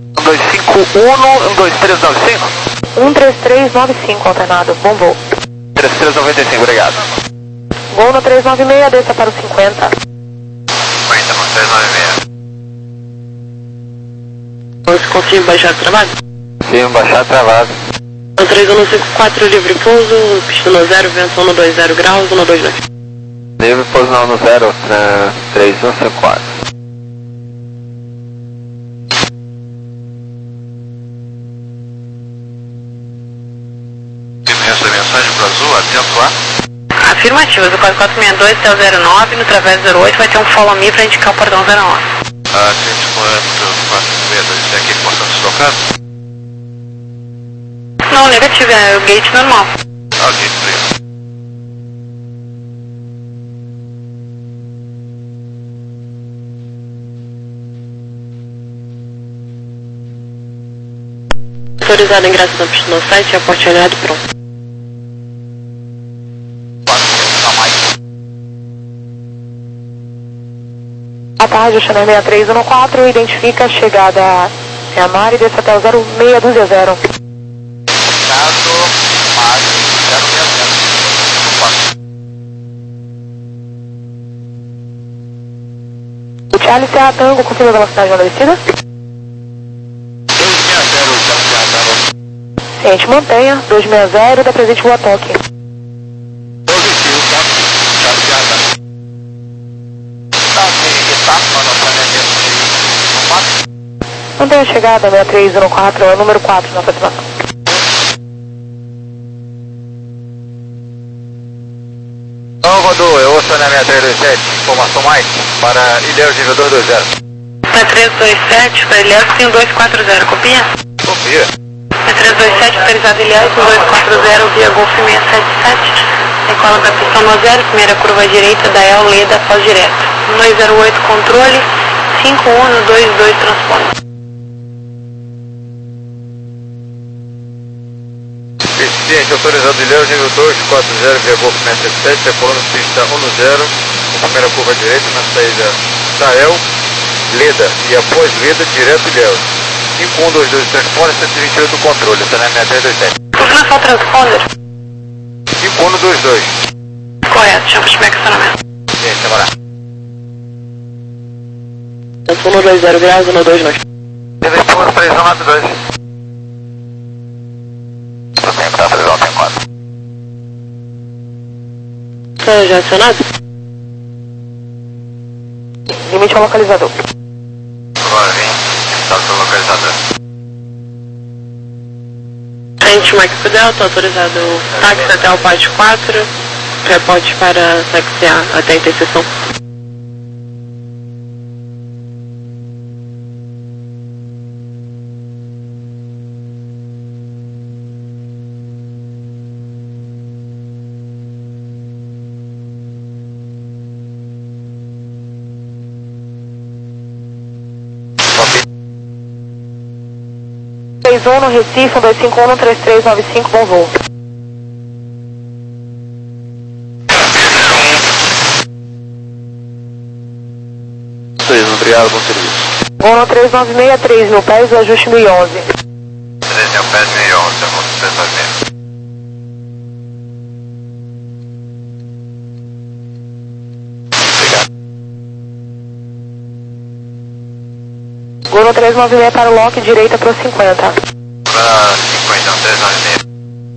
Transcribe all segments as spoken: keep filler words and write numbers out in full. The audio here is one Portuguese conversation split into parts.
um dois cinco um, um dois três nove cinco? um três três nove cinco, alternado, bom voo. três três nove cinco, obrigado. Gol no três nove seis, desça para o cinquenta. cinquenta no três nove seis. Você conseguiu baixar o trabalho? Sim, baixar travado. três um cinco quatro, livre pouso, pista no zero, vento um dois zero graus, um dois dois. Livre pouso no zero, três um cinco quatro. Essa mensagem para Azul, atento lá. Afirmativa, do quatro quatro seis dois, T zero nove, no Travesso zero oito, vai ter um follow me para indicar o portão zero nove. Ah, quinhentos e quarenta, quatro seis dois, é aqui que possa se tocar? Não, negativo, é o gate normal. Ah, gate frio. Autorizado o ingresso na pista no site, aporte olhado e pronto. Boa tarde, o Channel seis três um quatro, identifica a chegada a Amar e desça até o zero seis dois zero. Caso, Amar, zero seis zero. O Charlie Serra Tango, confirma a velocidade na descida? dois seis zero, Charlie Serra. Ciente, mantenha, dois seis zero, da presente rua toque. Positivo, tá? Charlie Serra. Tá, tem etapa para nossa média. Mantenha a chegada, seis três um quatro, é o número quatro na aproximação. Não, Rodô, eu ouço na seis três dois sete, informação mais, para Ilhéus nível dois dois zero. seis três dois sete, para Ilhéus tem o dois quatro zero, copia? Confia. seis três dois sete, autorizado Ilhéus, dois quatro zero, via Golf seis sete sete, decola da pista no zero, primeira curva à direita, da El Leda, pós direto. dois zero oito, controle, cinco um dois dois, transponder. Eficiente, autorizado Ilhéus, nível dois quatro zero, via Golf seis sete sete, decolando pista um zero, primeira curva à direita, na saída da El, Leda, e após Leda, direto Ilhéus. cinco um dois dois, transponder, cento e vinte e oito, controle, está na seis três dois sete. Confirmação transponder. cinco um dois dois. Correto, chama de estacionamento. Gente, agora. um dois zero graus, um dois dois. Telefone três um nove dois. Você para três um quatro. Está já acionado? Limite ao localizador. Agora vem, estado do localizador. Frente Mike Delta, autorizado o táxi até o pátio quatro, reporte para taxiar até a interseção. três um no Recife, dois cinco um, três três nove cinco, bom voo. Obrigado, bom serviço. Voo no três nove seis, três mil pés, o ajuste mil e onze. três mil pés, mil e onze, vou três nove seis. Obrigado. Voo no três nove seis para o lock, direita para o cinquenta. Para cinquenta, três nove seis.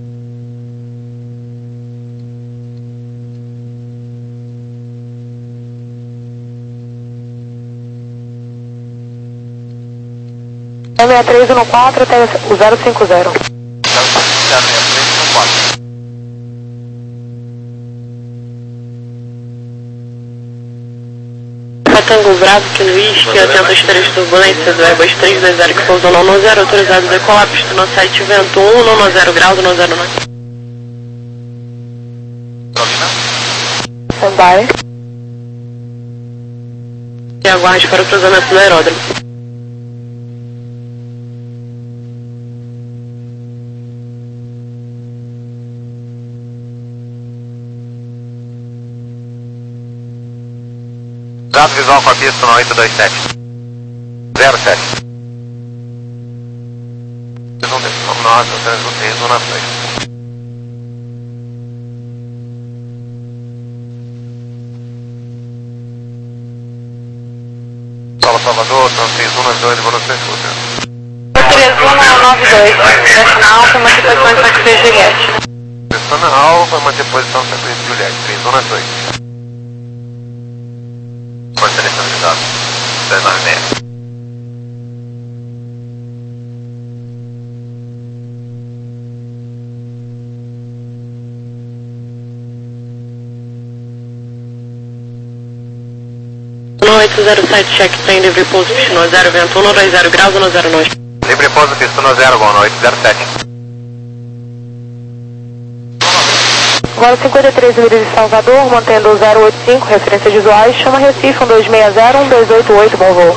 seis três um quatro até o zero cinco zero. Tango Bravo, que no Whisky, atento às três turbulências do Airbus três dois zero que pousou no zero, autorizado a decolar, pista no site vento um, no zero graus, no zero nove. Standby. E aguarde para o cruzamento do aeródromo. Dado visual com a pista no oito dois sete. zero sete. Vamos nós, três zona seis. Fala Salvador, três zona dois, boa noite, escuta. três um nove dois, Pressiona Alfa, manter posição em Santa Cruz Juliette. Pressiona Alfa, manter posição em Santa Cruz Juliette, três zona dois. Pode ser estabilizado, dez nove seis. oito zero sete, check, tem livre pouso, piscina zero, vento um, dois zero graus, um zero nove. Livre pouso, piscina zero, boa noite, zero sete. Agora cinquenta e três milhas de Salvador, mantendo zero oito cinco, referências visuais, chama Recife, um dois seis zero, um dois oito oito, bom voo.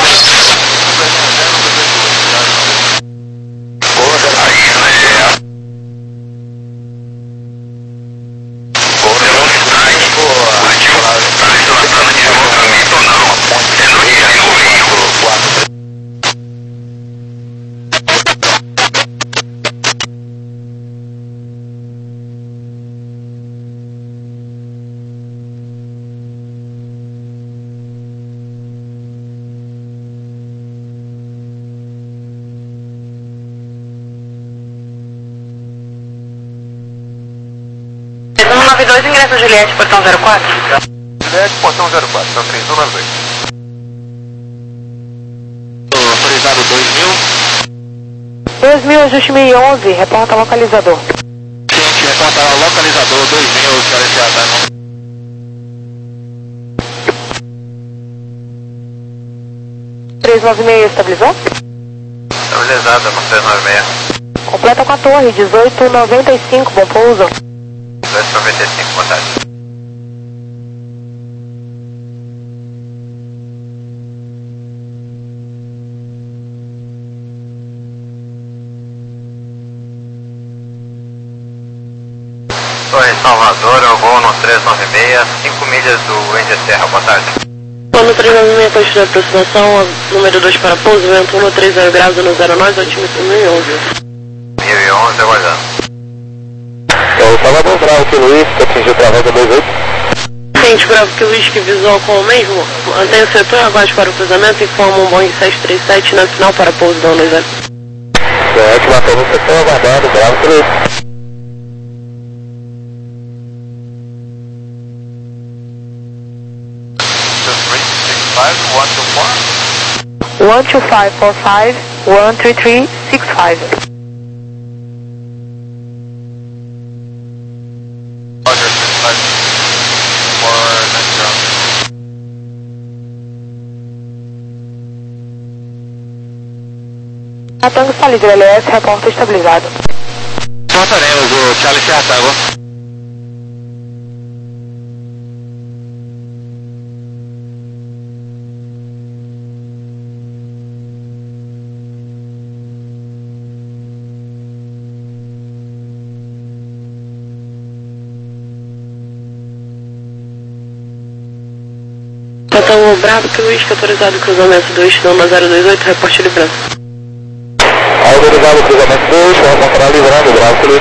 nove dois, ingresso Juliette, portão zero quatro. Juliette, portão zero quatro, então três um nove dois. Autorizado dois mil. dois mil, ajuste mil e onze, reporta localizador. Gente, reporta localizador dois mil, senhora Tiago. três nove seis, estabilizou? Estabilizada com três nove seis. Completa com a torre, dezoito noventa e cinco, bom pouso. dezoito noventa e cinco, boa tarde. Torre Salvador, eu vou no três nove seis, cinco milhas do Ender Serra, boa tarde. No três nove seis, posto de aproximação, número dois para pouso, vento um no trinta graus, no zero nove, otimista mil e onze. mil e onze, aguardando. O Salvador Bravo que Luiz, que atingiu travada dois oito. Ciente, Bravo que Luiz, que visual com o mesmo, mantém o setor abaixo para o cruzamento e forma um Boeing sete três sete na final para pouso da dois zero. Certo, bateu no setor aguardado, Bravo que Luiz. one two five four five, one three three six five. A Tango está livre, L S, reporta estabilizado. Voltaremos o Charlie Chartago. Portão Bravo que Luiz, que autorizado o cruzamento do Istama zero dois oito, reporte livrando. Autorizado o cruzamento dois, vamos encontrar livrando, Bravo que Luiz.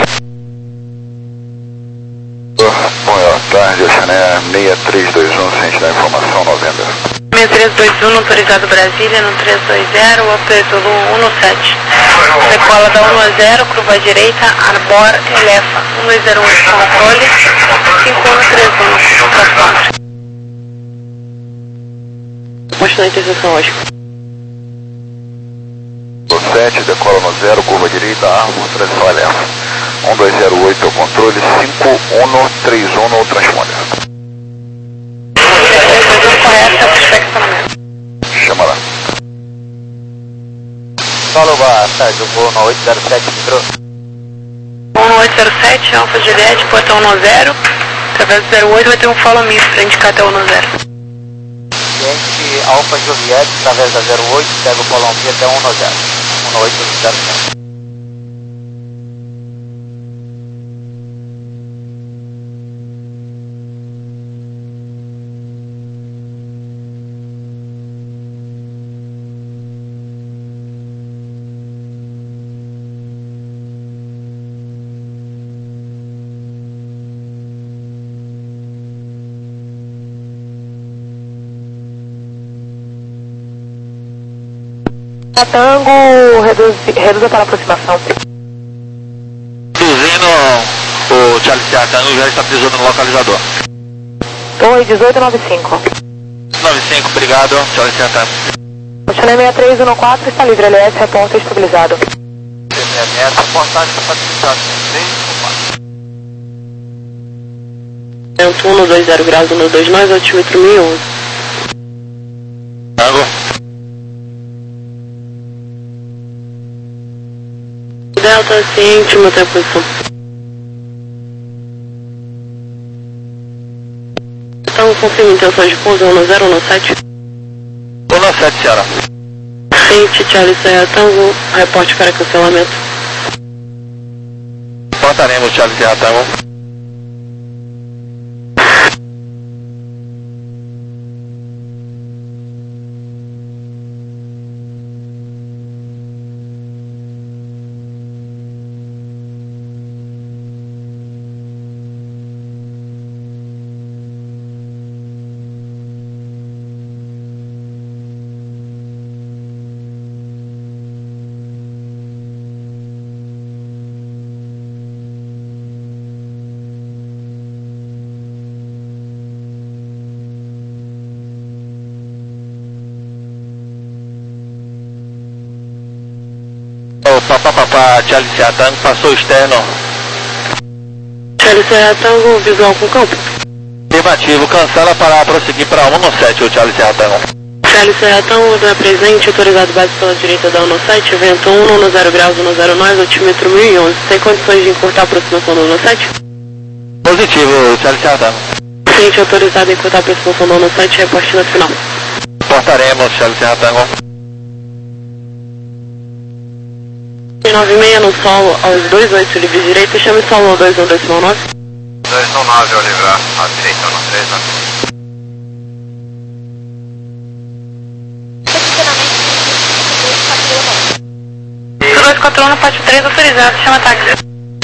Boa tarde, Oceané seis três dois um, ciente da informação, novembro. seis três dois um, autorizado Brasília, no três dois zero, operador um um sete. Decola da um a zero, curva à direita, Arbor, Elefa, um dois zero oito, controle, cinco um três um, transponder. Posto na interseção hoje. sete, decola no zero, curva direita, Arbor, transição Elefa. um dois zero oito é o controle, cinco um três um no transponder. Correto, perfectamente. Chama lá. Fala, boa tarde, eu vou no oito zero sete, entrou. um oito zero sete, Alfa Juliette, portão um zero, através do zero oito vai ter um follow me para indicar até o um zero. Cliente Alfa Juliette, através da zero oito, pega o Colômbia até um zero. um oito zero sete. Tango, reduz, reduza para aproximação. Reduzindo, o Charlie Sierra Tango já estabilizou no localizador. Torre dezoito noventa e cinco. noventa e cinco, obrigado, Charlie Sierra Tango. O Channel sessenta e três um quatro está livre, L S, reporta estabilizado. Essa reportagem está estabilizada três um quatro. Vento um no dois zero graus, no dois nós, altímetro mil e onze. Tango. Delta, ciente, manter a posição. Então, confirma intenções de pouso, um zero um sete. um sete, Sierra. Ciente, Charlie Sierra Tango, reporte para cancelamento. Reportaremos, Charlie Sierra Tango. Papá, papá, Charlie Sierra Tango, passou externo. Charlie Sierra Tango, visual com campo. Afirmativo, cancela para prosseguir para um sete, o Charlie Sierra Tango. Charlie Sierra Tango, é presente, autorizado base pela direita da um sete, vento um no zero graus, no zero nós, altímetro mil e onze. Tem condições de encurtar a aproximação do um sete? Positivo, Charlie Sierra Tango. Ciente, autorizado a encurtar a aproximação do um sete, reporte na final. Reportaremos, Charlie Sierra Tango. nove seis no solo aos dois oito livre direito, chame solo ao dois um dois nove. dois um nove, Oliver, à direita, no três nove. dois quatro um, parte três, autorizado, chama táxi.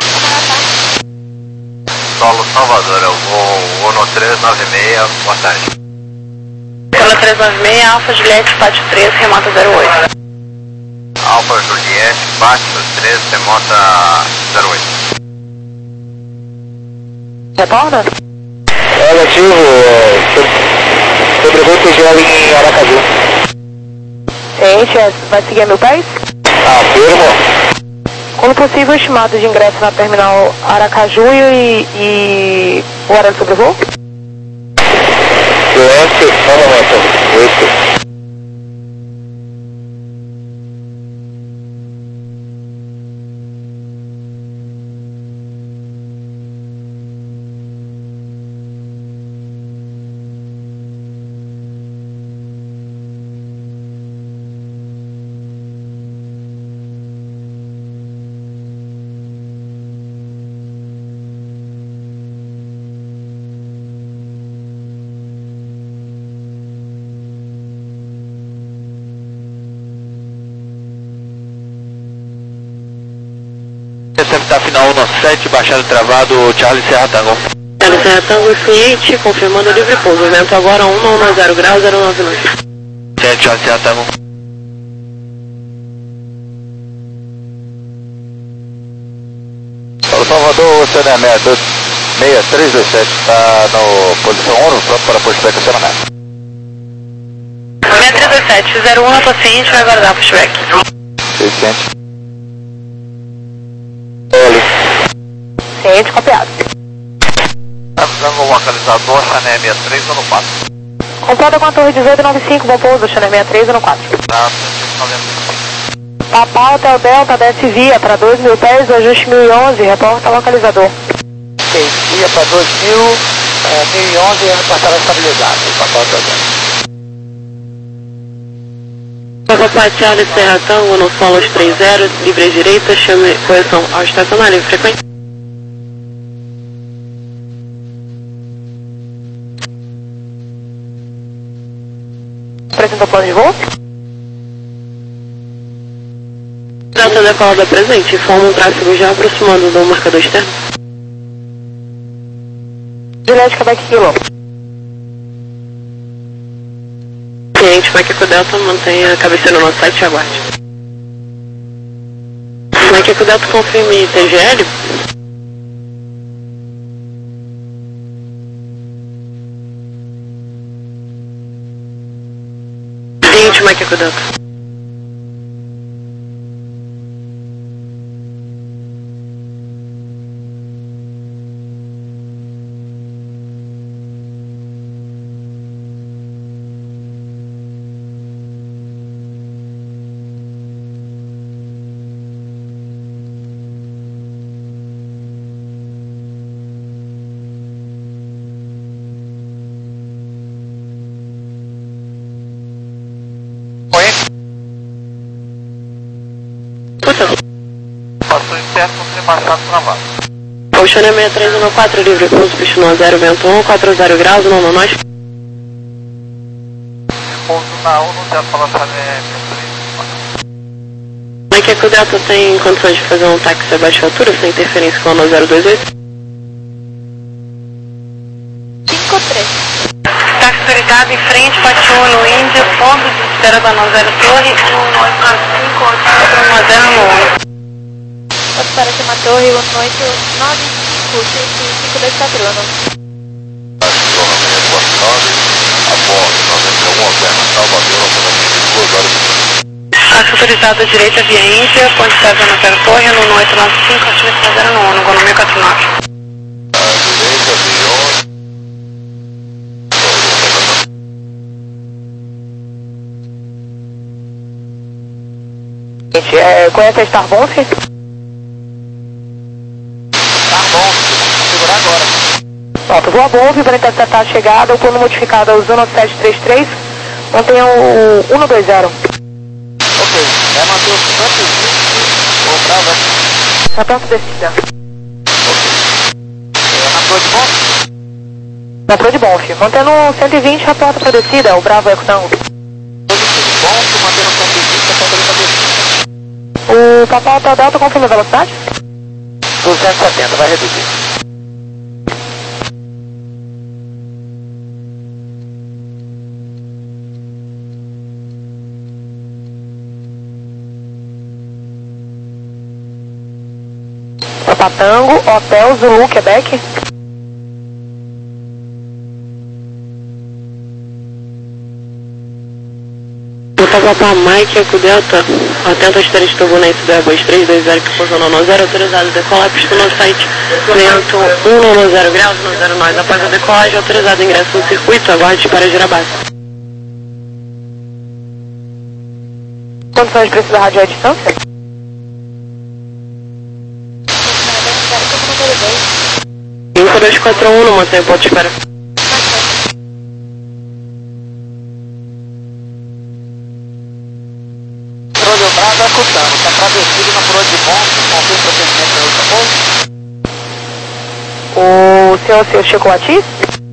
Solo Salvador, eu vou no três nove seis, boa tarde. Pela três nove seis, Alfa Juliette, parte três, remota zero oito. Alfa Juliette, parte três, remota zero oito. Retorna? Negativo, sobrevoto gelo em Aracaju. Ciente, vai seguir a mil pés? Afirmo. Quando possível, estimado de ingresso na terminal Aracaju e, e o horário de sobrevoo? Silêncio, novamente, oito. Receptar final um sete, baixado travado, Charlie Sierra Tango. Charlie Sierra Tango, ciente, confirmando o livre pouso. Vento agora um no zero graus, zero nove nove. Ciente, Charlie Sierra Tango. Para o Salvador, o C N M seis três dois sete, está na posição um, pronto para pushback acionamento. seis três dois sete, zero um na paciente, vai aguardar pushback. Ciente. Ciente, copiado. Avisando o localizador, Channel sessenta e três no quatro. Completa com a torre dezoito noventa e cinco, bom pouso, Channel sessenta e três no quatro. Tá, noventa e cinco. Papá, Hotel Delta, desce via para dois mil pés, ajuste mil e onze, reporta localizador. Ok, via para dois mil, é, mil e onze e reportará estabilizado. Papá, Hotel Delta. Papá, Charlie Sierra Tango, no solo aos três zero, livre à direita, chame correção ao estacionar, livre frequência. Apresenta o plano de voo? Delta decolada presente, informa um tráfego já aproximando do marcador externo. Juliette, Quebec Kilo. Cliente, Quebec Delta, mantenha a cabeceira no nosso site e aguarde. Mike Eco Delta, confirme T G L. vinte, Mike Eco Delta. Passou interno, não tem marcado travado. Oceania seis três um quatro, livre pouso, pistão zero, vento um, quatro zero graus, não, não, nós. Pouso na um, não deve falar saber. Mike Eco Delta tem condições de fazer um táxi a baixa altura, sem interferência com a nove zero dois oito? cinco três. Táxi autorizado em frente, Pati um no Índia, ponto de espera da nove zero Torre, um oito cinco oito um zero um. Pode para cima torre, um oito nove cinco seis cinco dois quatro um. A bordo, noventa e um, alterna, Salvador, operação de duas horas. Táxi autorizado à direita via Índia, ponte da nove zero Torre, um oito nove cinco, altimetro zero um, no Gonomia quatro nove. A direita, avião. Gente, é, conhece a Starbonf? Starbonf, segurar agora. Pronto, voa Bonf para interceptar a chegada, o plano modificado é o Zona sete três três, mantenha o um dois zero. Ok, é manter o cento e vinte ou Bravo aqui. Na pronto descida. É na Pro de Bonf? Na Pro de Bonf, mantendo cento e vinte, reporta para descida, o Bravo Eco Tango. Positivo, Bonf, mantendo cento e vinte, reporta para descida. O Papa Hotel Delta confirma a velocidade? duzentos e setenta, vai reduzir. Papa Tango, Hotel Zulu, Quebec. Papa Mike Eco Delta, atenta às três turbulências do Airbus três dois zero que pousou no nove zero, autorizado a decolar, pista no site, vento um nove zero graus, nove zero nós, após a decolagem, autorizado ingresso no circuito, aguarde para girar base. Condições de preço da rádio à distância? cinco dois quatro um, não mantém o ponto de espera. Bravo acutando, está travestido na Pro de Bonf, confirma procedimento da outra ponte. O senhor, senhor Chico Latis?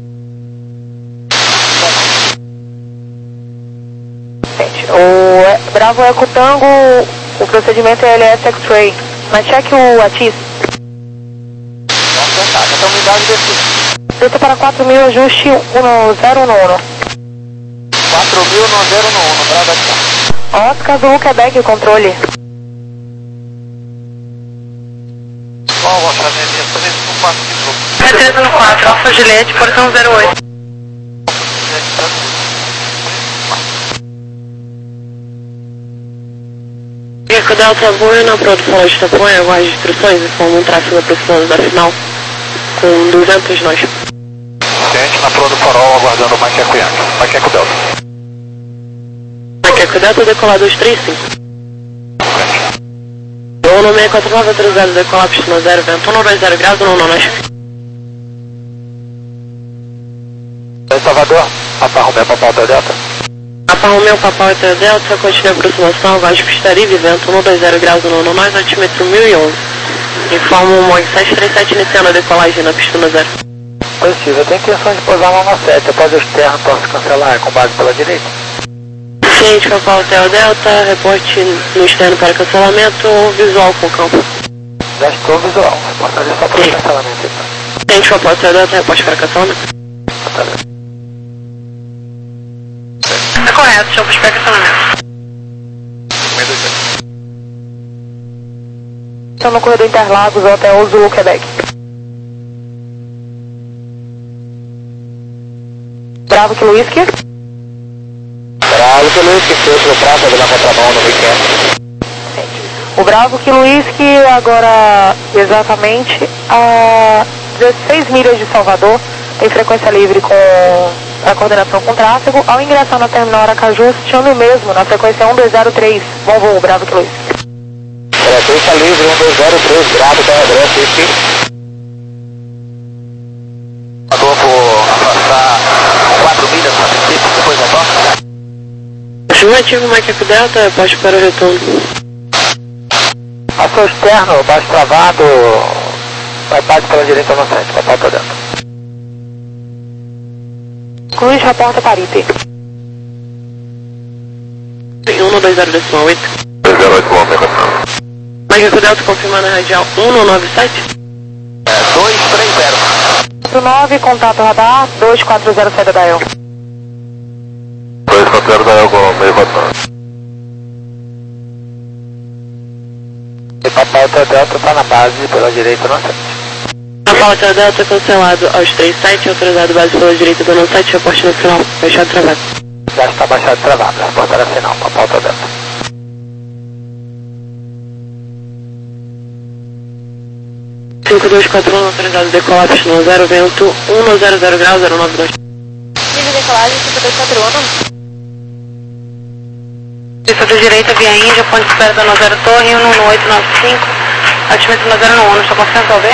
Gente, o Bravo Eco Tango, o procedimento é L S X-Ray, mas cheque o Atis. Vamos tentar, já está unidade descida. Desça para quatro mil, ajuste um zero um um. quatro mil no zero um, Bravo aqui. Oscar Zulu, Quebec, controle. Bom, Oceania três um quatro cinco. É três um quatro, Alfa Juliette, portão zero oito. Eco Delta Boa na Pro do Floresta de Tapuã, aguarde instruções e forma um tráfego aproximando da final com duzentos nós. Gente na Pro do Farol, aguardando o Mike Eco Yankee. Mike Eco Delta. Mike Eco Delta, decolar dois três cinco. Eu no seis quatro nove, autorizado decolar, pista no zero, vento um dois zero graus, não, não, nós. Oi, Salvador, Papa Romeo, Papa Hotel Delta. Papa Romeo, Papa Hotel Delta, continua a aproximação, aguarde pista livre, vento um dois zero graus, não, não, nós, altímetro mil e onze. Informa o M O G sete três sete iniciando a decolagem na pista no zero. Positivo, eu tenho intenção de pousar uma sete, após o externo posso cancelar com base pela direita? Ciente, Papa Hotel Delta, reporte no externo para cancelamento ou visual com o campo. Já estou visual, posso fazer só para o cancelamento então. Ciente, Papa Hotel Delta, reporte para cancelamento. Tá correto, deixa eu puxar para cancelamento. reportando no corredor Interlagos, Hotel Zulu, Quebec. Bravo Kilo Whisky. Bravo Kilo Whisky, Centro Praça, Vila Contramão, no weekend. O Bravo Kilo Whisky agora exatamente a dezesseis milhas de Salvador, tem frequência livre com a coordenação com tráfego. Ao ingressar na terminal Aracaju, chame mesmo na frequência um dois zero três. Bom voo, Bravo Kilo Whisky. Frequência livre um dois zero três, Bravo, da André, Whisky. Mandou por afastar quatro milhas no princípio, depois retorna. Afirmativo, Mike Delta, poste para o retorno. Passou externo, baixo travado, vai parte pela direita no centro, papai por dentro. Cruz, reporta Paripe. um dois zero decimal oito. dois zero oito, bom, mesmo. Mike Delta, confirmando a radial um nove sete. É, dois três zero. quatro nove, contato radar, dois quatro zero, saída da E L. dois quatro zero da Elgo, meio botão. E papai por dentro tá na base pela direita no centro. A pauta Delta cancelado aos três sete, autorizado base pela direita do sete, reporte no final, fechado travado. Já está baixado e travado, reportar a final, papai por dentro. cinco dois quatro um, autorizado decolapse no zero, vento um zero zero grau, zero nove dois. Nível de decolagem cinco dois quatro um. Pista da direita, via Índia, ponte de espera da Nozero Torre, um oito nove cinco, altimento Nozero no um, estou confiante ao ver?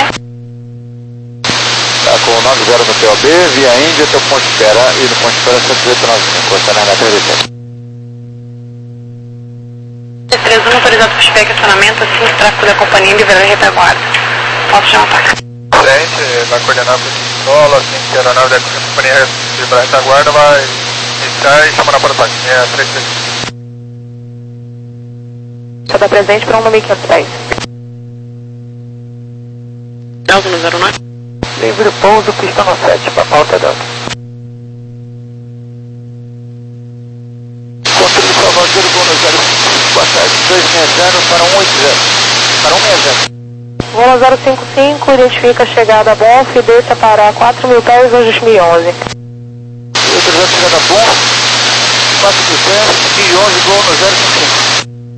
Tá com nove zero no P O B, via Índia, teu ponto de espera e no ponto de espera sete oito nove cinco, está na meta de sete. T três um, autorizado para espera acionamento, assim que o tráfego da companhia liberar a retaguarda. Posso chamar para cá. Frente, vai coordenar para o solo, assim que a aeronave da companhia liberar a retaguarda, vai iniciar e chamar na porta é três três. Está da presente para um mil e quinhentos pés. Delta no zero nove. Livre pouso, pista no sete, papai por dentro. Controle Salvador, Gol no zero quatro dois seis zero para um oito zero. Para um seis zero. Voo zero cinco cinco, identifica a chegada a Bonf e desça para quatro mil pés hoje dois mil e onze. Autorizado chegada bom, quatro mil pés e onze, Gol no zero cinco cinco.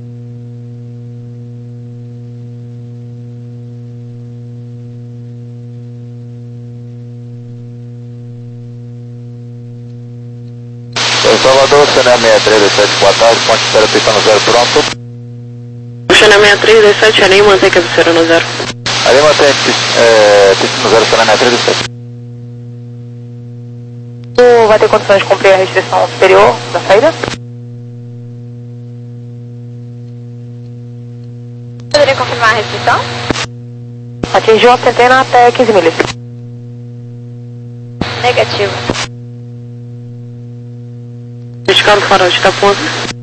Salvador, C N M seis três sete, boa tarde, ponte de espera, pista no zero, pronto. C N M três dois sete, além mantém cabeceira no zero. Ali mantém é, pista no zero, C N M três dois sete. Tu vai ter condições de cumprir a restrição superior da saída? Poderia confirmar a restrição? Atingiu a centena até quinze milhas. Negativo. Descar o farol de ponto.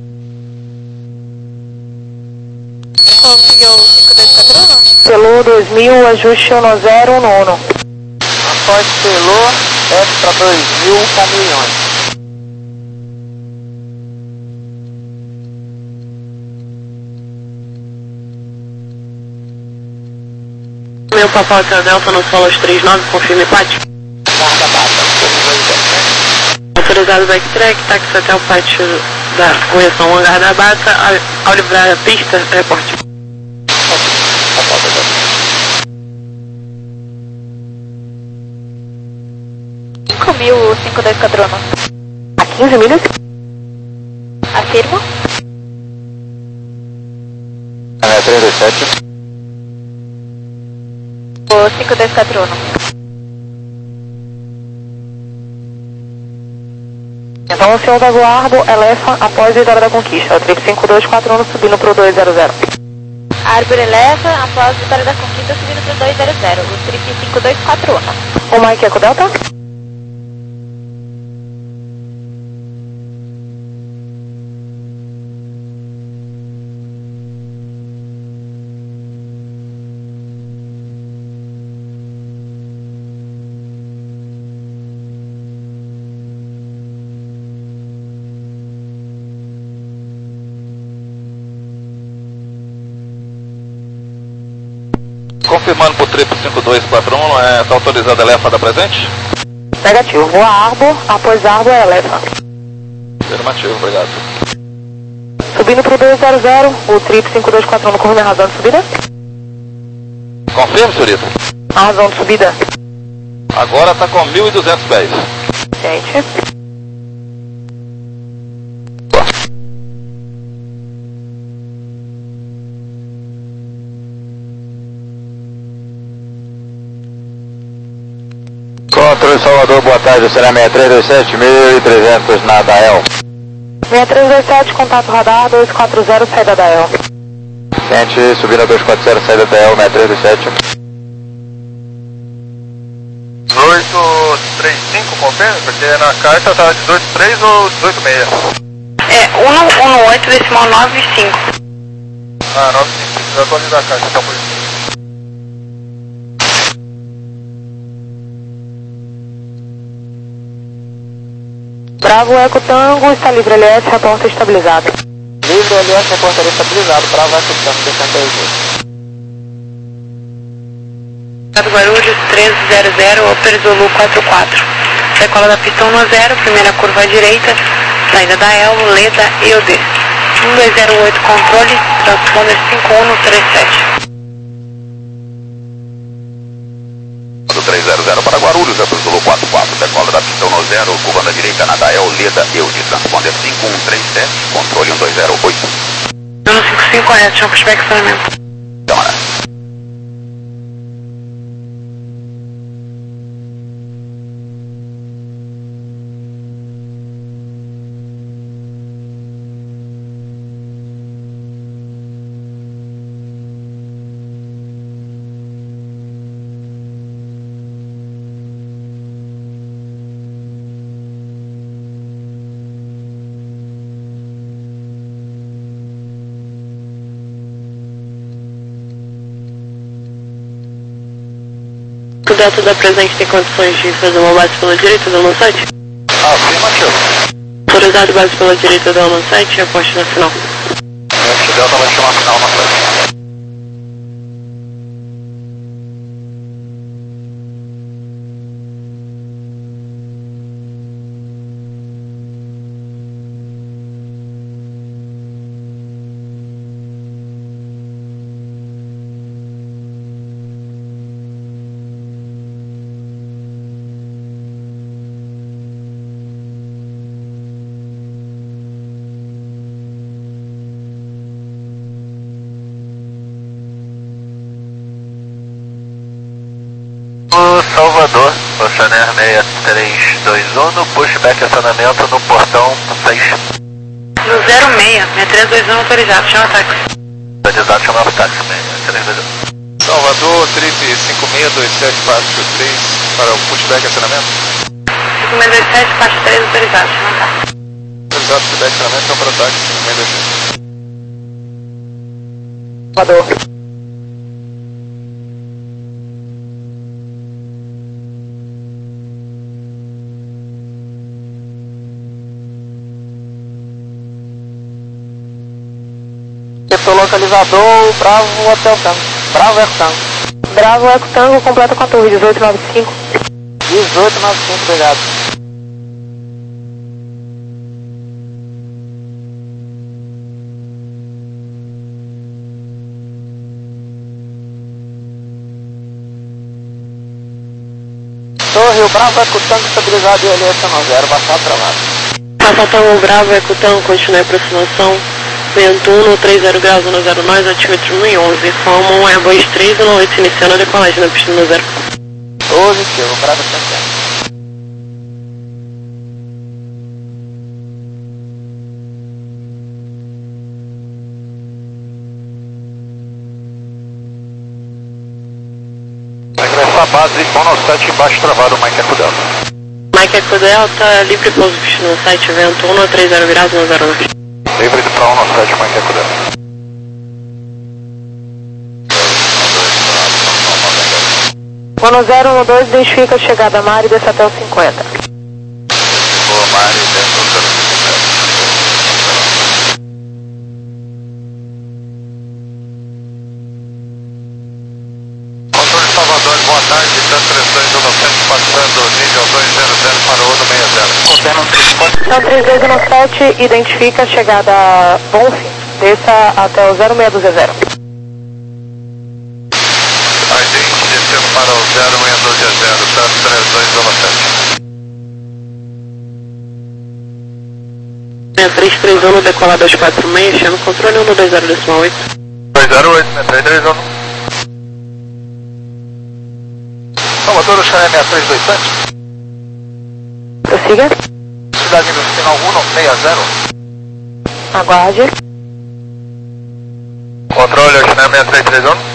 Confiou cinco dois quatro um? Pelo dois mil, ajuste no zero no uno. Após pelou, F para dois mil com milhões. Meu papai Delta no solo aos três nove, confirme pátio. Guarda bata, Autorizado backtrack, táxi até o pátio da correção hangar da bata, ao, ao livrar a pista, reporte. cinco mil cinco dois quatro um. A quinze milhas? Afirmo. C N M três dois sete. O cinco dois quatro um. Então o senhor da Guardo eleva após a vitória da conquista. O trip cinco dois quatro um subindo para o dois zero zero. Arbor eleva após a vitória da conquista subindo para o dois zero zero. O trip cinco dois quatro um. O Mike Eco Delta? confirmando pro trip cinco dois quatro um, é, tá autorizado a Elefa da presente? Negativo, voa Arbor, após Arbor é Elefa. Afirmativo, obrigado. Subindo pro dois zero zero, o trip cinco dois quatro um no confirma a razão de subida. Confirme, senhorita. A razão de subida. Agora tá com mil e duzentos pés. Gente. Controle Salvador, boa tarde, será seis três dois sete, mil e trezentos na Dael. seis três dois sete, contato radar, dois quatro zero, saída da El. Sente, subindo a dois quatro zero, saída da El, seis três dois sete. dezoito três cinco, confirma? Porque na caixa tá dezoito três ou dezoito seis? É, um um oito, decimal nove cinco. Ah, nove cinco, já tô ali na caixa, tá por isso. Bravo Eco Tango, está livre L S, reporta estabilizado. Livre L S, reportaria estabilizado. Bravo Eco Tango, sessenta e oito. Guarulhos três zero zero, Opera Zulu quatro quatro. Decola da pista um zero, primeira curva à direita, saída da El, Leda e O D. um dois zero oito, controle, transponder cinco um três sete. três zero zero para Guarulhos, Opera Zulu quatro quatro, decola da pista um zero, curva da direita na Dael, Leda e O D. Transponder cinco um três sete, controle um dois zero oito. um cinco cinco, é, chão pushback acionamento. Câmara. O Delta da presente tem condições de fazer uma base pela direita do site? Afirmativo. Autorizado base pela direita do site e aposte na final. O Delta vai chamar a final na frente. Salvador, Oceaner seis três dois um, no pushback acionamento no portão seis. No zero seis, seis três dois um autorizado, chama táxi. Autorizado, chama o táxi, seis três dois um. Salvador, trip cinco seis dois sete quatro três para o pushback acionamento. cinco seis dois sete, parte três autorizado, chama táxi. Autorizado pushback acionamento, chama para o táxi cinco seis dois sete. Salvador. Setor localizador, Bravo Hotel Tango. Bravo Eco Tango. Bravo Eco Tango, completa com a torre, dezoito nove cinco. dezoito nove cinco, obrigado. Torre, o Bravo Eco Tango estabilizado e L S um zero, baixado travado. Passatão Bravo, Ecutão, continue a aproximação. Vento um, três zero graus, um zero nós, altímetro um e onze. Forma um Airbus três um oito, iniciando a decolagem na pista um zero. Positivo, Bravo Tango. Vai ingressar a base monossete embaixo travado, Mike Eco Delta. Mike Eco Delta, livre pouso pista no site, vento um, três zero graus, um zero nove. Livre de para monossete, Mike Eco Delta. um zero um dois, identifica a chegada a Mari e desce até o cinquenta. Boa, Mari, dentro do zero cinquenta. é o dois zero zero para o Uno seis zero. Contendo um três quatro. Então, três dois um sete, identifica a chegada Bonfim, desça até o zero seis dois zero. A gente descendo para o zero seis dois zero, tanto três dois um sete. seis três três um, decolada dois quatro seis, chama controle um dois zero decimal oito. dois zero oito, seis três três um. Salvador, o Xaré seis três dois sete. Prossiga. Cidade do sinal um seis zero. Aguarde. Controle, Oceanária seis três três um.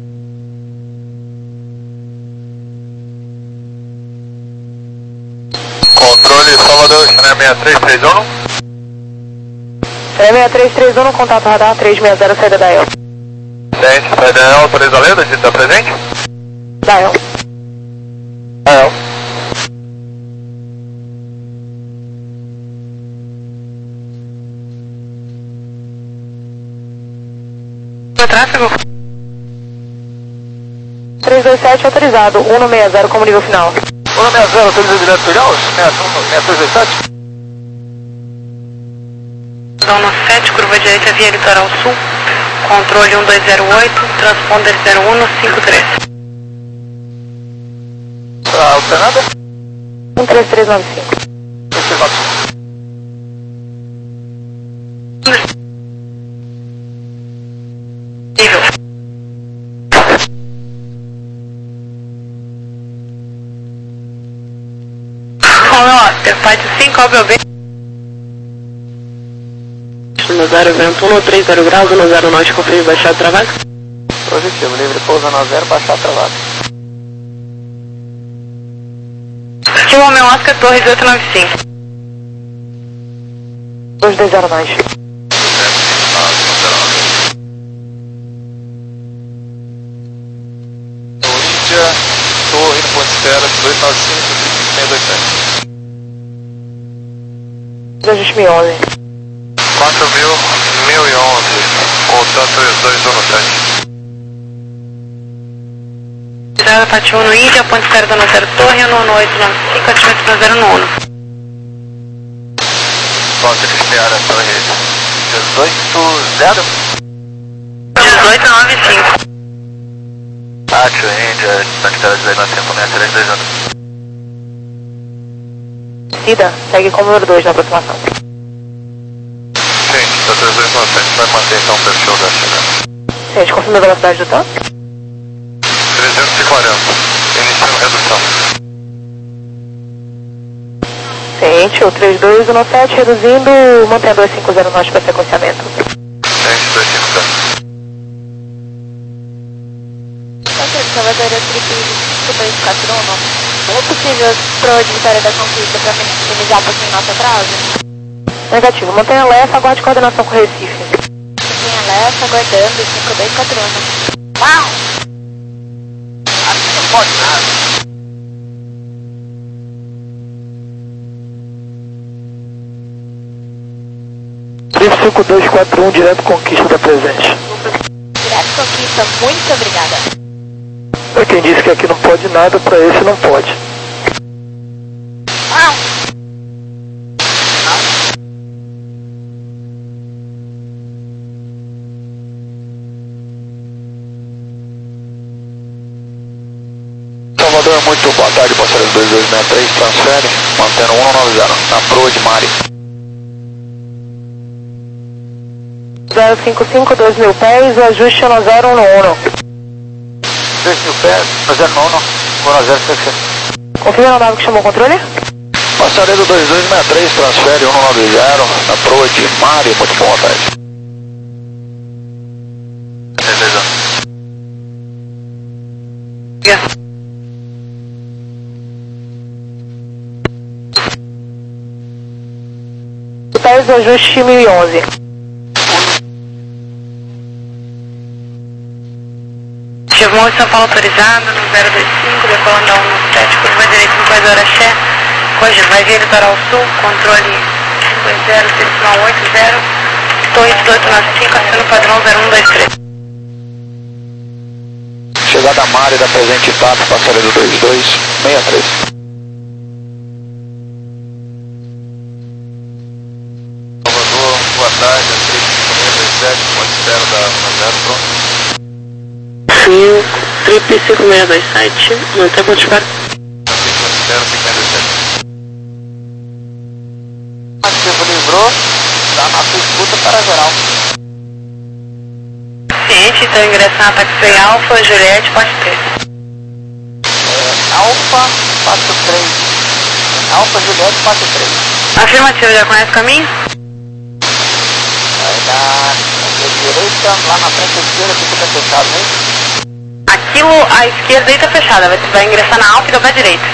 Controle, Salvador, Oceanária seis três três um. seis três três um, contato radar três seis zero, saída da E L. Gente, sai da E L, autoriza a lenda, a gente está presente? Da E L. Da E L. No tráfego? três dois sete autorizado, um seis zero como nível final. um seis zero, autoriza direto filial, seis três dois sete. Zona sete, curva direita via litoral sul, controle um dois zero oito, transponder zero um cinco três. Para alternada? um três três nove cinco. três três nove cinco. Nível. Ó, parte cinco, óbvio bem. No zero vento um, três zero graus, no zero norte, confirme baixado travado. Positivo, livre pousa no zero, baixar travado. Estima Romeo Oscar, Torres oito nove cinco. dois dois zero nove. Índia, Torre, no ponto de espera, dois nove cinco, seis dois sete. Ajuste mil e onze. quatro mil, mil e onze, contato três dois um sete. Estrada Pati um no Índia, ponte espera da zero Torre, um oito nove cinco, ativamento da zero no um. Ponte de espera, Torre dezoito zero. dezoito nove cinco. Átio, Índia, ponte de espera dezoito nove cinco, seis três dois um. Cida, segue como número dois na aproximação. Gente, da três dois um sete vai manter então o perfil da chegada. Gente, confirma a velocidade do tanque. trezentos e quarenta, iniciando redução. Ciente, o três dois um sete reduzindo, mantendo dois cinco zero norte para sequenciamento. Gente, dois cinco zero. Salvador, eu triplico dois quatro um. É possível pro de Vitória da Conquista para minimizar um pouquinho nosso atraso? Negativo, mantenha alerta, aguarde coordenação com o Recife. Mantenha alerta, aguardando cinco dois quatro um. Uau! Aqui não pode nada. três cinco dois quatro um, direto Conquista da presente. Direto Conquista, muito obrigada. Pra quem disse que aqui não pode nada, pra esse não pode. Uau! Salvador, muito boa tarde, passageiro dois dois seis três, transfere, mantendo um nove zero, na proa de Mari. zero cinco cinco, dois mil pés, o ajuste é no zero um um. dois mil pés, zero um um, zero sete. Confirma a nave que chamou o controle? Passageiro dois dois seis três, transfere um nove zero, na proa de Mari, muito boa tarde. Beleza. Pés, o ajuste mil e onze. Chegou em São Paulo autorizado no zero dois cinco, decolando a um sete, curva direita no Corredor Axé. Hoje vai vir litoral sul, controle um dois zero, decimal oito zero, Torre dezoito nove cinco, aceno padrão zero um dois três. Chegada Mari da presente etapa, passageiro dois dois seis três. zero da um zero, pronto. Sim, trip cinco seis dois sete, mantém ponto de para. zero cinco seis dois sete. Ativo livrou, dá nossa escuta para geral. Ciente, então ingressando na taxi Alfa, Juliette, pote três. É, Alfa, quatro três. Alfa, Juliette, quatro três. Afirmativo, já conhece o caminho? Vai dar na direita, lá na frente à esquerda, que fica fechado, hein? Aquilo à esquerda aí tá fechada, vai, vai ingressar na Alfa e dobrar à direita.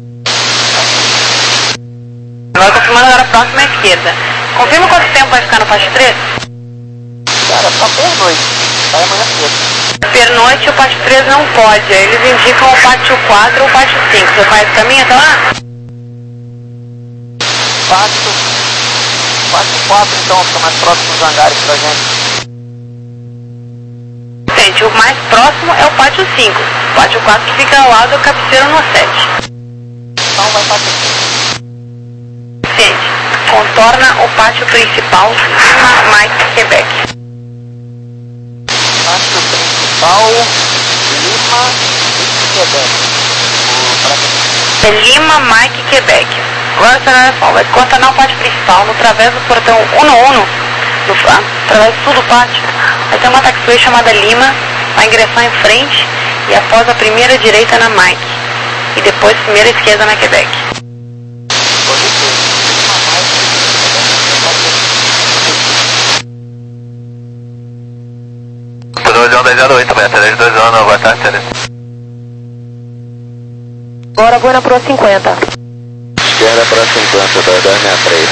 Agora confirmando agora próximo à esquerda. Confirma quanto tempo vai ficar no pátio três? Cara, só pernoite. Vai amanhã cedo. Pernoite o pátio três não pode, aí eles indicam o pátio quatro ou o pátio cinco. Você conhece o caminho até lá? Pátio, pátio quatro então, fica mais próximo dos hangares pra gente. Gente, o mais próximo é o pátio cinco. O pátio quatro fica ao lado do cabeceiro no sete. Então vai pátio cinco. Gente, contorna o pátio principal Lima, Mike, Quebec. Pátio principal, Lima e Quebec. É Lima, Mike, Quebec. Agora você vai contornar o pátio principal no través do portão uno uno, no, através do sul do pátio. Vai ter uma taxiway chamada Lima, vai ingressar em frente e após a primeira direita na Mike. E depois primeira esquerda na Quebec. dois um dois zero oito, três dois um, boa tarde, Tereza. Agora Buena Pro cinquenta. Esquerda para cinquenta, dois dois seis três.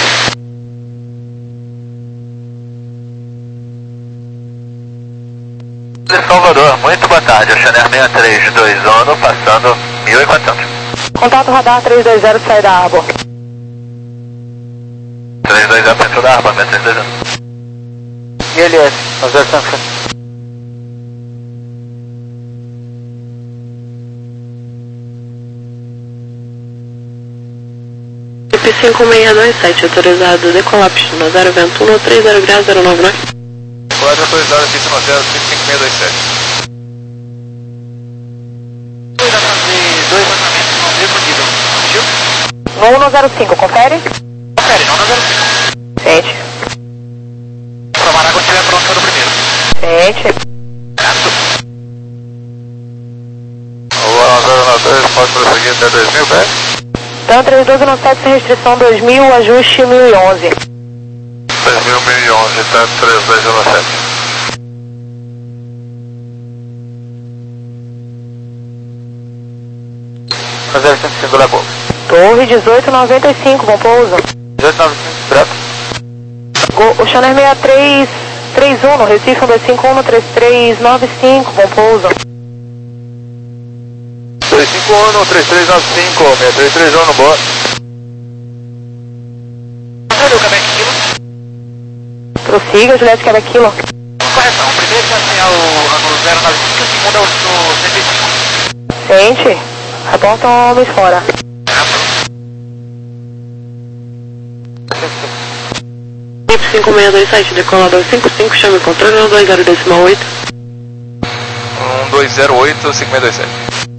De Salvador, muito boa tarde, Oceaner seis três dois um, passando mil e quatrocentos. Contato radar três dois zero, sai da água. três dois zero, centro da Arba, três dois um. E ele é, nós já estamos. cinco seis dois sete, autorizado decolar pistona zero vento um, três zero graus zero nove nove. Quadro autorizado, pista no zero, cinco seis dois sete. Dois a fazer dois lançamentos no mesmo nível, viu? No um zero cinco, confere? Confere, não no zero cinco. Gente. Provará quando estiver pronto para o primeiro. Gente. Agora zero nove dois, pode prosseguir até dois mil, pé? Então três dois nove sete, sem restrição dois mil, ajuste mil e onze. dois mil, mil e onze, tá três dois zero sete. zero cinco, segura a boca. Torre dezoito noventa e cinco, bom pouso. dezoito noventa e cinco, branco. Go, o Chanel seis três três um, no Recife, um dois cinco um, três três nove cinco, bom pouso. dois cinco um, três três nove cinco, seis três três um, boa. Cadê o Quebec Kilo? Prossiga, Juliette Quebec Kilo. Correção, o primeiro já é o zero nove cinco, o segundo é o cento e cinco. Gente, reportam homens fora. cinco seis dois sete, decolador cinco cinco, chame controle um dois zero decimal oito. um dois zero oito, cinco seis dois sete.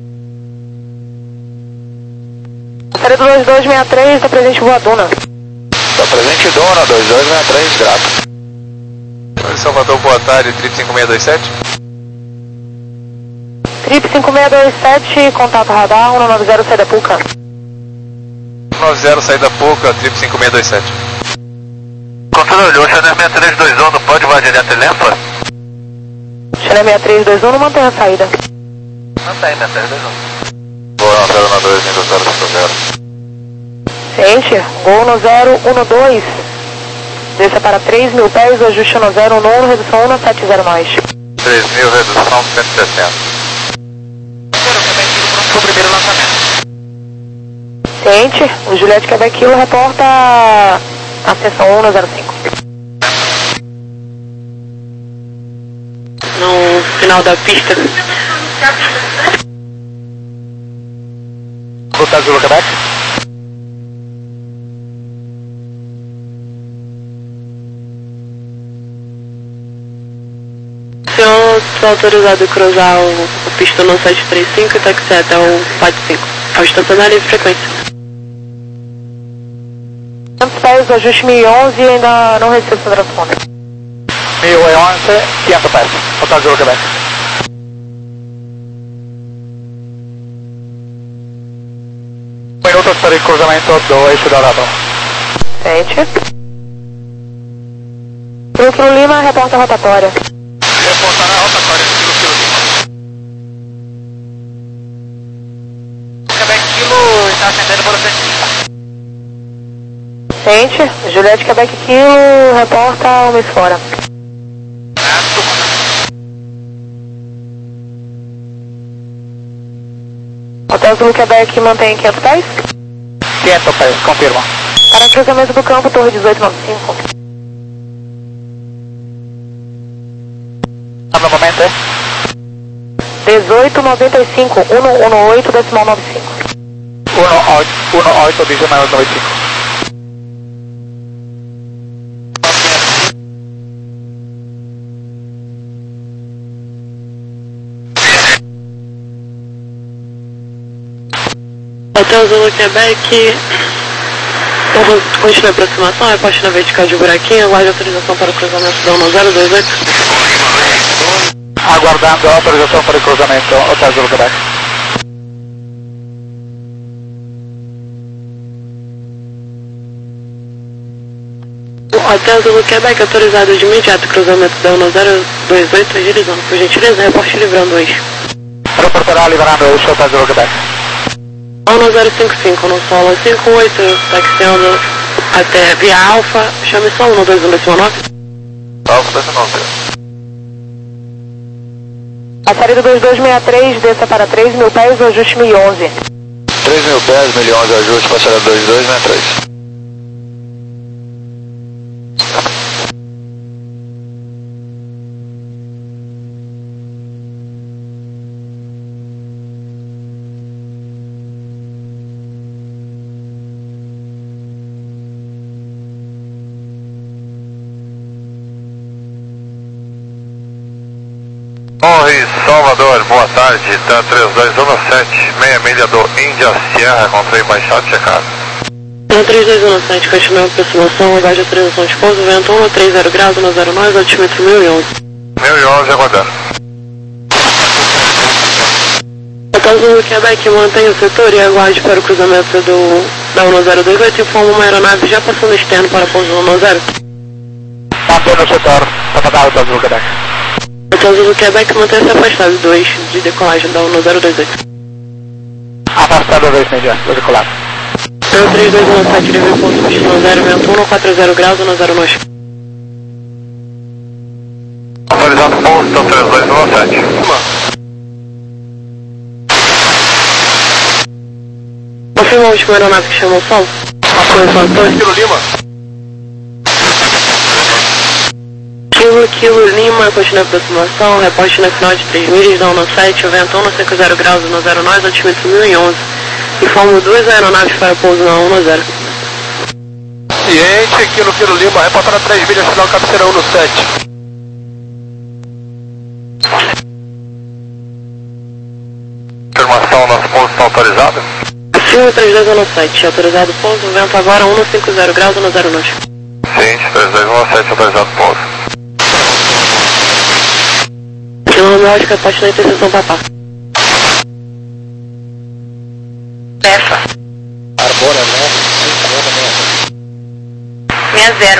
Série do dois dois seis três, tá presente voadona. Tá presente dona, dois dois seis três, grato. Salvador, boa tarde, trip cinco seis dois sete. Trip cinco seis dois sete, contato radar, um nove zero, sai da Puca. um nove zero, saída pouca, trip cinco seis dois sete. Controle, Oceaner seis três dois um, não pode invadir a Telempa? Chanel seis três dois um, não mantém a saída. Mantém, seis três dois um. Boa, zero nove dois, zero zero cinco zero. Gente, gol no zero um dois. Desça para três mil pés, ajuste no zero um um, redução um sete zero mais. três mil, redução cento e sessenta. Primeiro, o Quebec Kilo pronto para o primeiro lançamento. Gente, o Juliette Quebec Kilo reporta a seção um zero cinco. No final da pista. Botar Zulu Quebec. está autorizado a cruzar o, o pista no sete três cinco e táxi até o quatro cinco. Ao estacionar livre frequência. quinhentos pés, ajuste mil e onze e ainda não recebo essa transponder. mil e onze, quinhentos pés, Hotel Zulu Quebec. Minutos para o cruzamento do eixo dourado. Sente. Kilo Kilo Lima, reporta a rotatória. Reportar a rotatória, Kilo Kilo Lima. Quebec Kilo está ascendendo para o centro. Sente. Juliette Quebec Kilo, reporta o mês fora. Hotel Zulu Quebec mantém quinhentos pés? quinhentos pés, confirma. Para cruzamento do campo, torre dezoito noventa e cinco. No momento é? dezoito noventa e cinco, cento e dezoito, decimal noventa e cinco. dezoito, decimal noventa e cinco. Hotel Zulu Quebec, continua a aproximação, reposte na vertical de buraquinho, aguarde autorização para o cruzamento da um zero dois oito. Aguardando a autorização para o cruzamento, Hotel Zulu Quebec. Hotel Zulu Quebec, autorizado de imediato cruzamento da um zero dois oito, agilizando. Por gentileza, reporte livrando o eixo. Reportará livrando o eixo, Hotel Zulu Quebec. um zero cinco cinco, no solo cinco oito, taxiando até via Alfa, chame só um dois um decimal nove. Alfa decimal nove. A saída dois dois seis três, desça para três mil pés, ajuste mil e onze. três mil pés, mil e onze, ajuste, passará dois dois seis três. Torre Salvador, boa tarde, tá três dois um sete, meia milha do Índia Sierra, controle baixado, checado. No três dois um sete, continua a aproximação, aguarde autorização de pouso, vento um três zero graus, um zero nove, altímetro mil e onze. mil e onze, aguardando. Hotel Zulu Quebec, mantenha o setor e aguarde para o cruzamento do, da um zero dois oito, informa uma aeronave já passando externo para pouso um zero. Mantendo o setor, para Hotel Zulu Quebec. Hotel Zulu Quebec, mantenha-se afastado do eixo de decolagem da um zero dois oito. Afastado do eixo do decolagem. Pelo três dois um sete, livre ponto destino zero, vento um quatro zero graus, um zero nove. Autorizado posto três dois um sete. Confirma a última aeronave que chamou o solo? dois Kilo Lima. Kilo, Kilo Lima, continua a aproximação, reposte na final de três milhas, da um sete, o vento um cinco zero graus, um zero nove, altímetro mil e onze. Informo duas aeronaves para pouso na um zero. Ciente, Kilo Kilo Lima, reportar a três milhas, final cabeceira um sete. Confirmação, nosso pouso está autorizado? Filme três dois um sete, autorizado pouso, vento agora um cinco zero graus, um zero nove. Ciente, três dois um sete, autorizado pouso. Kilo Médica, reposte na interseção Papá. Pefa. Arbora, né? seis zero.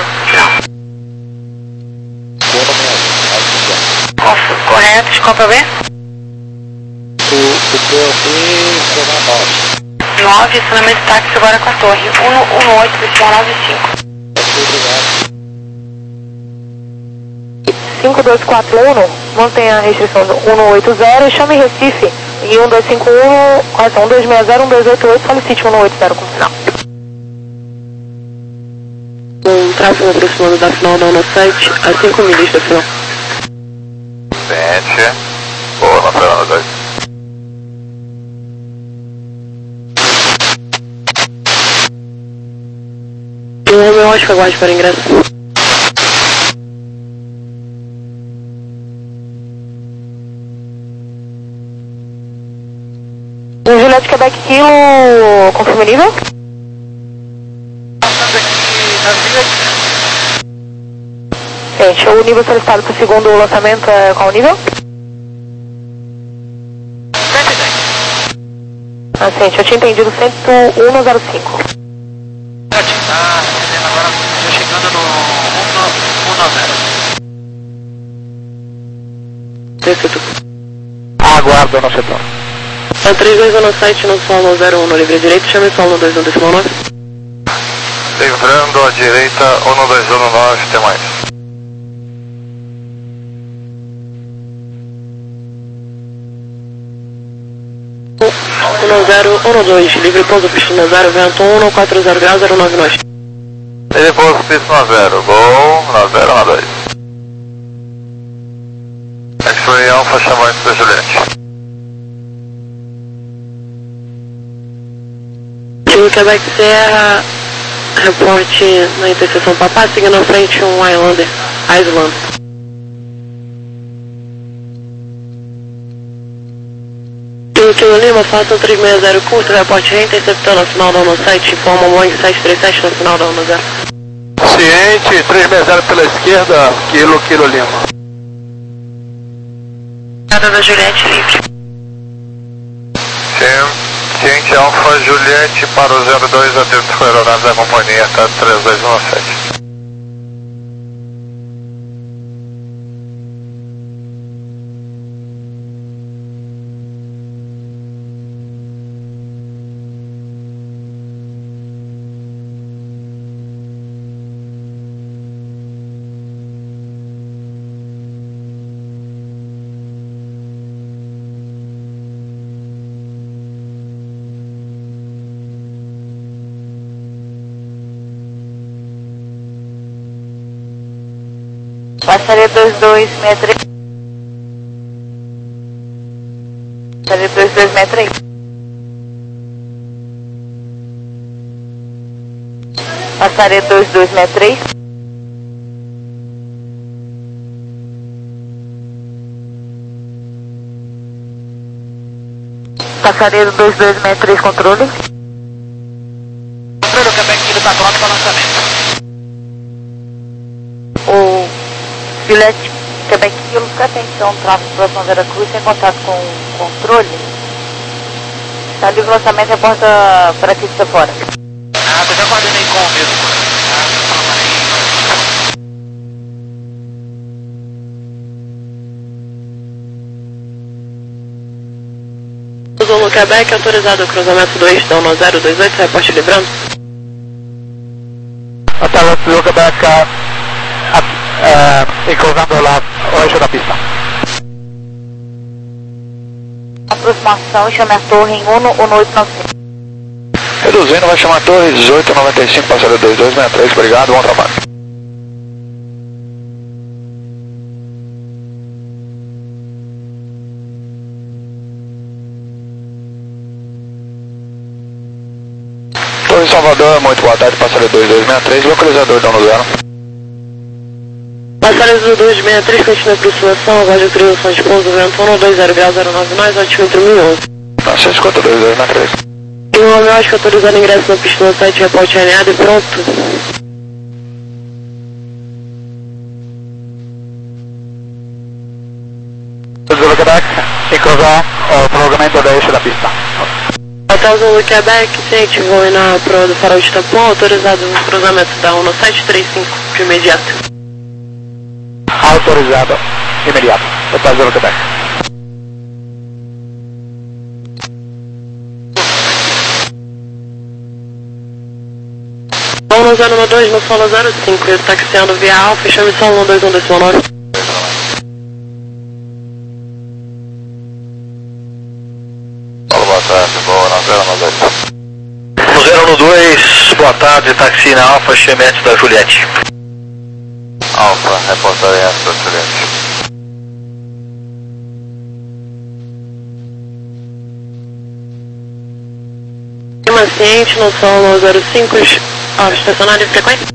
Correto, escopa B? O P O P será nove. nove, acionamento de táxi agora com a torre. um um oito, decimal nove cinco. cinco dois quatro um, mantenha a restrição do um oito zero e chame Recife e um dois cinco um, correção, um dois seis zero, um dois oito oito, solicite um oito zero como final. Com tráfego aproximando da final da um sete, a cinco milhas da final. Ciente. Boa, na Fernanda dois. Kilo Médica, aguarde para ingresso. Juliette Quebec Kilo, confirma o nível? Passando aqui na Juliette. Gente, o nível solicitado para o segundo lançamento é qual o nível? cento e dez. Ah, gente, eu tinha entendido cento e um no zero cinco. Já tinha, tá entendendo agora, já chegando no cento e nove. Aguarda no setor. É três dois um no site, no solo zero um no livre direito, chame solo dois um decimal nove. Livrando à direita, um dois um nove, tem mais. um zero um dois, livre pouso pista zero, vento um quatro zero graus zero nove nove. Ele pouso pista zero, gol, na zero, na dois. X-Ray Alpha chamando da Juliette. Time Quebec Serra, reporte na interseção Papá, seguindo à frente um Islander, Islander. Time Kilo Lima, Falcon três seis zero curto, reporte reinterceptando a final da ONU site, informa Boeing sete três sete na final da ONU zero. Ciente, três seis zero pela esquerda, Kilo, Kilo Lima. Nada da Juliette livre. Ciente Alfa Juliette para o zero dois, atento com a aeronave da companhia, tá três dois um sete. Passaria dois dois seis três. Passaria dois dois seis três. Passaria dois dois seis três. Passaria do dois dois seis três, controle. Controle, o Quebec Kilo está pronto para lançamento. O Juliette Quebec Kilo, atenção, tráfego próximo a Vera Cruz, sem contato com o controle. Está livre o lançamento e a porta para aqui está fora. Ah, eu já coordenei com o mesmo. Zulu Quebec, autorizado o cruzamento do eixo da ONU zero dois oito, reporte livrando. Até Zulu Quebec, e cruzando lá o eixo da pista. Aproximação, chame a torre em um um oito nove cinco. Reduzindo, vai chamar a torre dezoito noventa e cinco, passaria dois dois seis três, obrigado, bom trabalho. Torre Salvador, muito boa tarde, passaria dois dois seis três, localizador da ONU zero. Passaria do dois seis três, continua a aproximação, aguarde a autorização de pouso, vento um dois zero graus zero nove nove, altímetro mil e onze. Nossa, escuta dois dois seis três. E o homeótico autorizando ingresso na pista no site, reporte alinhado e pronto. Zulu Quebec, e cruzar o prolongamento do eixo da pista. Hotel Zulu Quebec, ciente, voo na proa do farol de tampão, autorizado o cruzamento da ONU sete três cinco, de imediato. Autorizado, imediato. Hotel Zulu Quebec. ONU zero um dois no solo zero cinco, taxiando via Alfa, chame solo um dois um decimal nove. Boa tarde, boa, na zero um dois. No zero um dois, boa tarde, taxi na Alfa, Chemete da Juliette. Alfa, reportarei essa da Juliette. Clima ciente no solo zero cinco, ah, estacionário de frequência.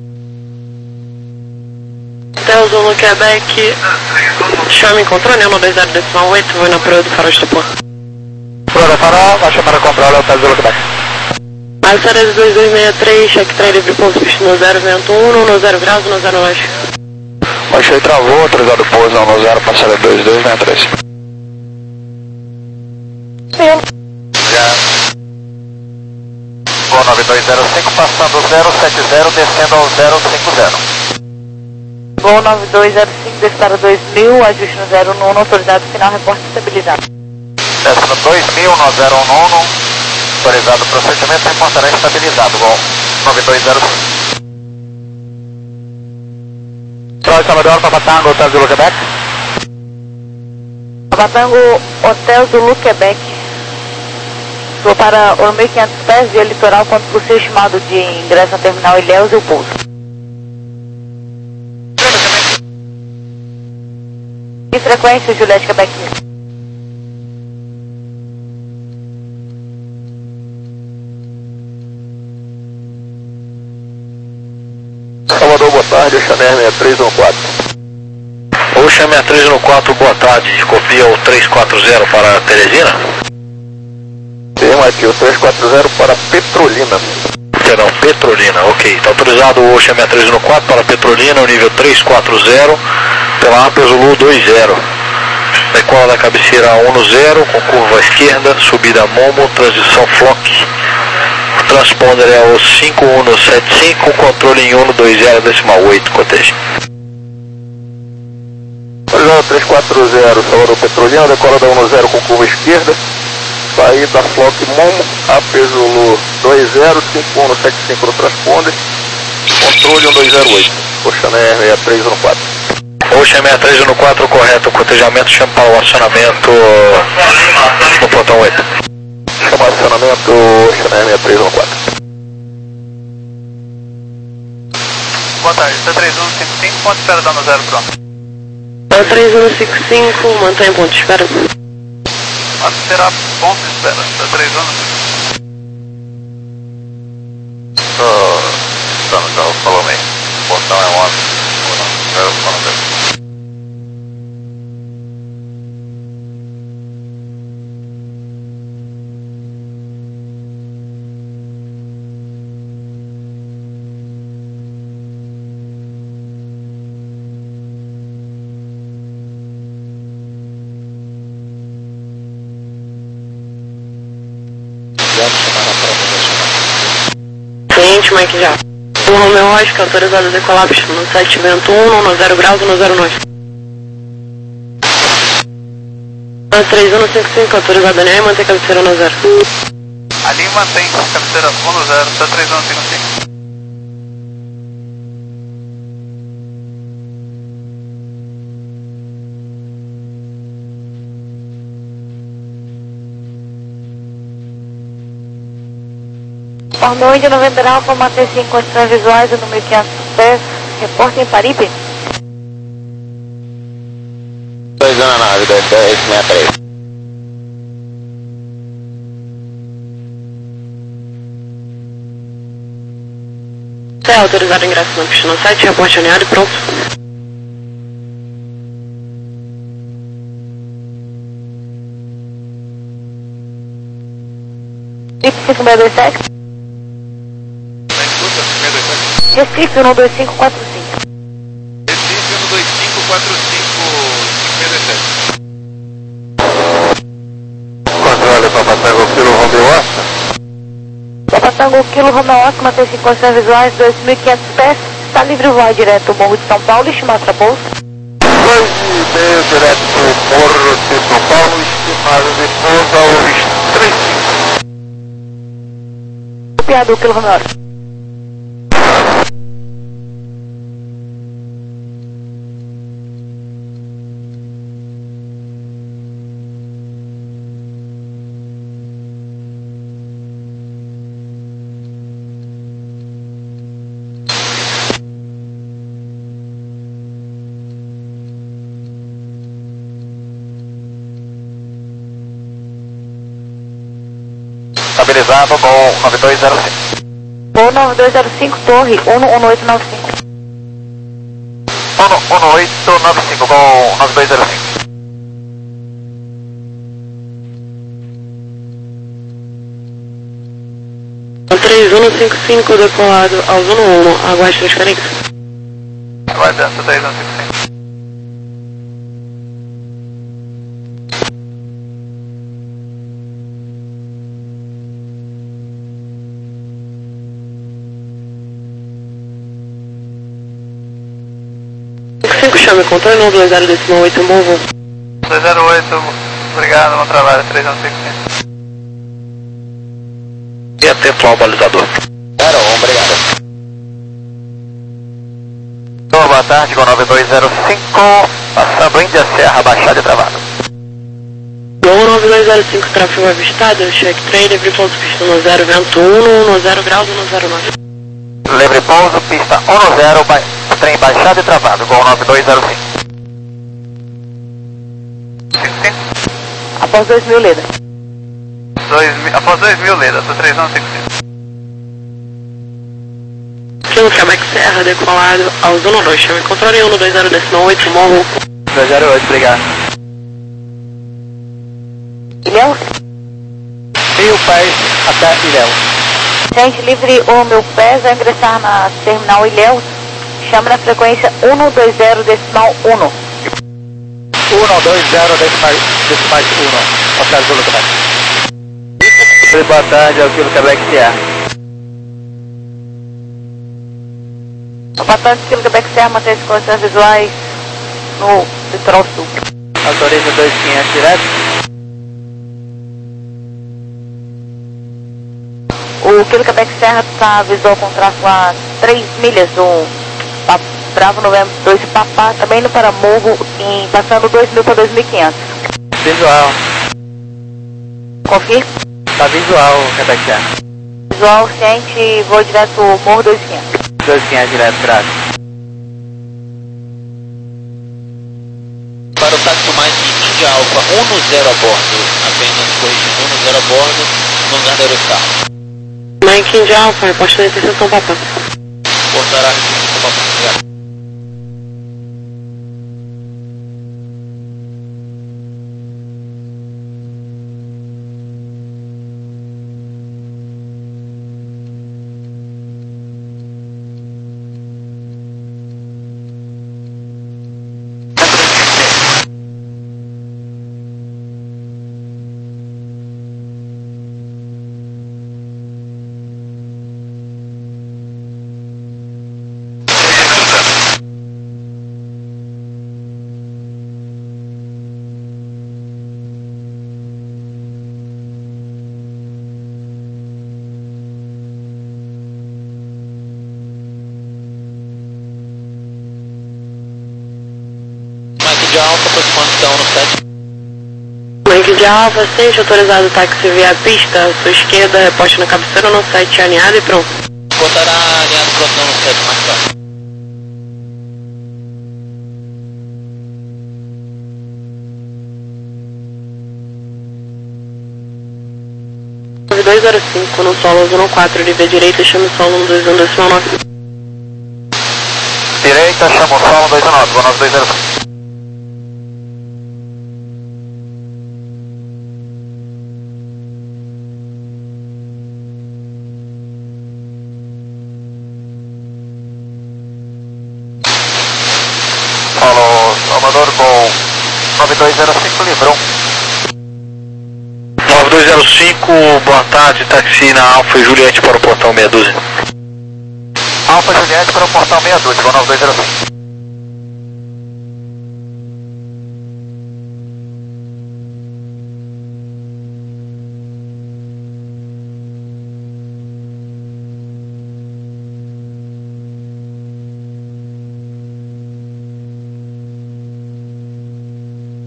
Hotel Zulu Quebec, chame em controle, um dois zero decimal oito, vou na proa do farol de tampão. Proa Zero para, vai chamar a comprar o hotel do Quebec. Alçares dois dois seis três, cheque trem livre, pouso pista no zero, vento um, no zero graus, no zero nós. Baixei, travou, autorizado pouso, no zero, passarela dois dois seis três. Já. Voo nove dois zero cinco, passando zero sete zero, descendo ao zero cinco zero. Voo nove dois zero cinco, desce para dois mil, ajuste no zero um nono, autorizado final, reporte estabilizado. Desce no dois mil, no zero um nono, autorizado procedimento, reportará estabilizado, voo nove dois zero cinco. Troy Salvador, Papa Tango, Hotel do Quebec. Papa Tango, Hotel do Quebec. Vou para o mil e quinhentos pés, via litoral, quanto por ser estimado de ingresso na terminal Ilhéus e o pouso. E frequência, Juliette Quebec. Salvador, boa tarde, Ocean Air seis três um quatro. Ocean seis três um quatro, boa tarde, copia o três quatro zero para Teresina? Sim, aqui o três quatro zero para Petrolina. Perdão, Petrolina, ok. Está autorizado o Ocean seis três um quatro para Petrolina, o nível três quatro zero, pela Ape Zulu dois zero. Decola da cabeceira um no zero, com curva à esquerda, subida Momo, transição Flock. O transponder é o cinco um sete cinco, controle em um dois zero decimal oito, coteja. Autorizado três quatro zero, Salvador Petrolina, decola da um no zero com curva esquerda. Saída Flock Momo, Ape Zulu dois zero, cinco um sete cinco no transponder, controle um dois zero oito, Ocean Air seis três um quatro. Ocean seis três um quatro, correto, cotejamento, chama para o acionamento no portão oito. Chama acionamento Ocean Air seis três um quatro. Boa tarde, C três um cinco cinco, ponto de espera, dá no zero, pronto. C três um cinco cinco, mantém ponto de espera. Será ponto de espera, C três um cinco cinco. Estou no carro, falou bem. O botão é on. Espera, falando bem. Cliente, Mike já. O Romeo Oscar, autorizado a decolar no sete vento um, no zero graus e no zero nove. três um cinco cinco, autorizado a linha e manter a cabeceira no zero. Ali mantém cabeceira um no zero, C três um cinco cinco. Formou Índia noventa Alfa, manter-se em condições visuais no mil e quinhentos pés, reporte em Paripe. dois na nave, dois dois seis três. Você é autorizado a ingresso na pista no sete, reporte alinhado e pronto. cinco seis dois sete. Recife um dois cinco quatro cinco. Recife um dois cinco quatro cinco, cinco seis sete. Controle Papa Tango, Kilo Romeo Oscar. Papa Tango, Kilo Romeo Oscar, manter-se em condições visuais, dois mil e quinhentos pés. Está livre o voo direto ao Morro de São Paulo, estimado para pouso. dois e meio direto para o Morro de São Paulo, estimado de pouso ao três cinco. Copiado o Kilo Romeo Oscar. Estabilizado, Gol nove dois zero cinco. Gol nove dois zero cinco, torre um um oito nove cinco. um um oito nove cinco, Gol nove dois zero cinco. seis um cinco cinco decolado ao Zona um, aguarde transferência. Aguardando, três um cinco cinco. cinco chame controle um dois zero decimal oito movo. dois zero oito, obrigado, bom trabalho, três um cinco cinco. E atento ao balizador. zero um, obrigado. Boa tarde, com nove dois zero cinco, passando Índia Serra, baixada e travado. Gol nove dois zero cinco, tráfego avistado, check trem, livre pouso, pista no zero, vento um, no zero graus, no zero nove. Livre pouso, pista um zero, ba trem baixado e travado, Gol nove dois zero cinco. cinco cinco. Após dois mil, Leda. Após dois mil, Leda, tô três um cinco cinco. Kilo Quebec Serra, decolado ao Zona dois, chame controle um dois zero decimal oito, morro. dois zero oito, obrigado. Ilhéus? Rio Pés até Ilhéus. Gente, livre o meu pé, vai ingressar na terminal Ilhéus. Chame na frequência um dois zero decimal um. um dois zero decimal um. Passado pelo Quebec. Boa tarde, é o Kilo Quebec Serra. O patente Kilo Quebec Serra mantém as condições visuais no litoral sul. Autoriza dois quinhentos direto. O Kilo Quebec Serra está visual com tráfego a três milhas do Bravo Novembro dois Papá, também indo para Morro, em, passando dois mil para dois mil e quinhentos. Visual. Confirma? Tá visual, Quebec Serra. Visual, ciente, voo direto Morro dois mil e quinhentos. dois quinhentos direto, graças. Para o táxi mais Índia Alfa, um zero a bordo, apenas corrigindo, um zero a bordo, no lugar da aeroescala. Mike India Alfa, reposta da interseção Papá. Portará com Papá, obrigado. Mike Alfa, aproximando então no sete. Mike de Alfa, sente autorizado o táxi via pista, à sua esquerda, reposte na cabeceira no sete, alinhado e pronto. Botará alinhado pronto no sete, Mike Alfa. nove dois zero cinco, no solo Zona quatro, livre à direita, chame solo um dois um decimal nove. Direita, chama o solo dois um nove, nove dois zero cinco. Falou, Salvador, bom. nove dois zero cinco, livrou. nove dois zero cinco, boa tarde, táxi na Alfa e Juliette para o portão meia dúzia. Alfa Juliette para o portão meia dúzia, nove dois zero cinco.